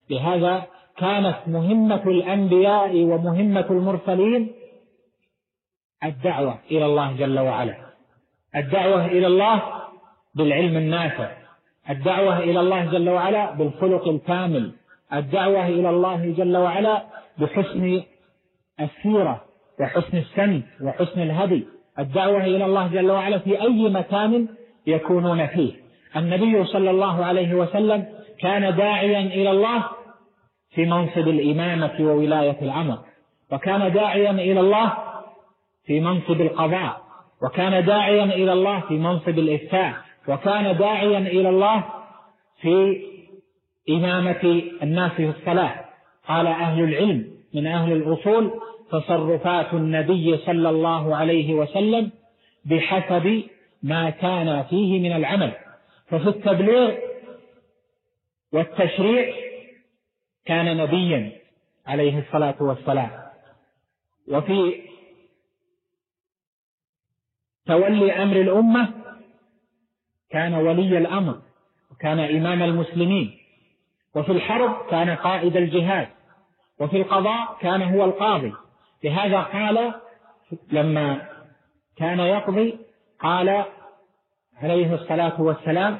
لهذا كانت مهمة الأنبياء ومهمة المرسلين الدعوة إلى الله جل وعلا، الدعوة إلى الله بالعلم النافع، الدعوة إلى الله جل وعلا بالخلق الكامل، الدعوة إلى الله جل وعلا بحسن السيرة وحسن السمت وحسن الهدي، الدعوة إلى الله جل وعلا في أي مكان يكونون فيه. النبي صلى الله عليه وسلم كان داعيا إلى الله في منصب الإمامة وولاية الأمر، وكان داعيا إلى الله في منصب القضاء، وكان داعيا إلى الله في منصب الإفتاء، وكان داعيا إلى الله في إمامة الناس في الصلاة. قال أهل العلم من أهل الأصول: تصرفات النبي صلى الله عليه وسلم بحسب ما كان فيه من العمل. ففي التبليغ والتشريع كان نبيا عليه الصلاة والسلام، وفي تولي أمر الأمة كان ولي الأمر وكان إمام المسلمين، وفي الحرب كان قائد الجهاد، وفي القضاء كان هو القاضي. لهذا قال لما كان يقضي قال عليه الصلاة والسلام: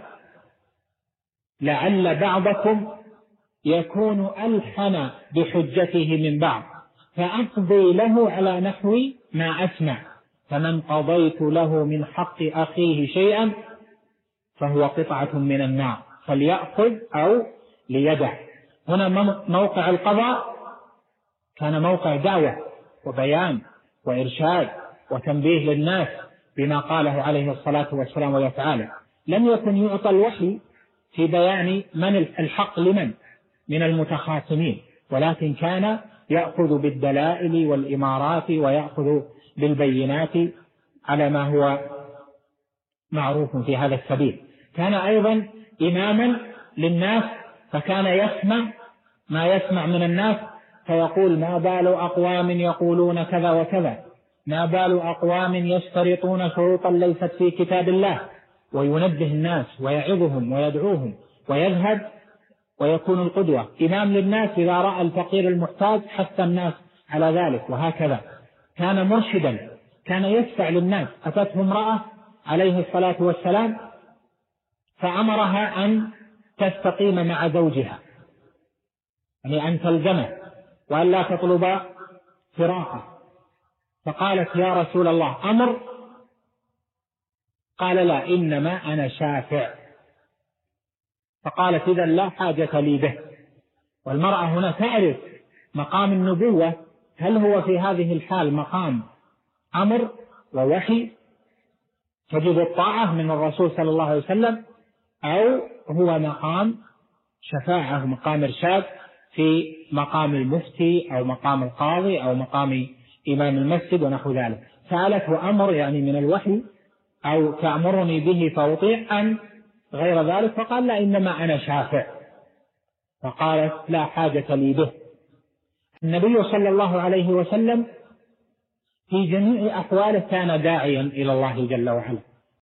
لعل بعضكم يكون ألحن بحجته من بعض، فأقضي له على نحو ما أسمع، فمن قضيت له من حق أخيه شيئا فهو قطعة من النار فليأخذ أو ليدع. هنا موقع القضاء كان موقع دعوة وبيان وإرشاد وتنبيه للناس بما قاله عليه الصلاة والسلام ويفعله. لم يكن يعطى الوحي في بيان من الحق لمن من المتخاصمين، ولكن كان يأخذ بالدلائل والإمارات ويأخذ بالبينات على ما هو معروف في هذا السبيل. كان أيضا إماما للناس، فكان يسمع ما يسمع من الناس فيقول: ما بال أقوام يقولون كذا وكذا، ما بال أقوام يشترطون شروطا ليست في كتاب الله، وينبه الناس ويعظهم ويدعوهم ويذهب ويكون القدوة. إمام للناس إذا رأى الفقير المحتاج حث الناس على ذلك، وهكذا كان مرشدا، كان يشفع للناس. أتته امرأة عليه الصلاة والسلام فأمرها أن تستقيم مع زوجها، يعني أن تلزمه وأن لا تطلب فراقه، فقالت: يا رسول الله أمر. قال: لا، إنما أنا شافع. فقالت: إذن لا حاجة لي به. والمرأة هنا تعرف مقام النبوة، هل هو في هذه الحال مقام أمر ووحي تجب الطاعة من الرسول صلى الله عليه وسلم، أو هو مقام شفاعة مقام إرشاد في مقام المفتي أو مقام القاضي أو مقام إمام المسجد ونحو ذلك. سألته: أمر يعني من الوحي أو تأمرني به فأطيع أم غير ذلك؟ فقال: لا، إنما أنا شافع. فقالت: لا حاجة لي به. النبي صلى الله عليه وسلم في جميع أحواله كان داعيا إلى الله جل وعلا،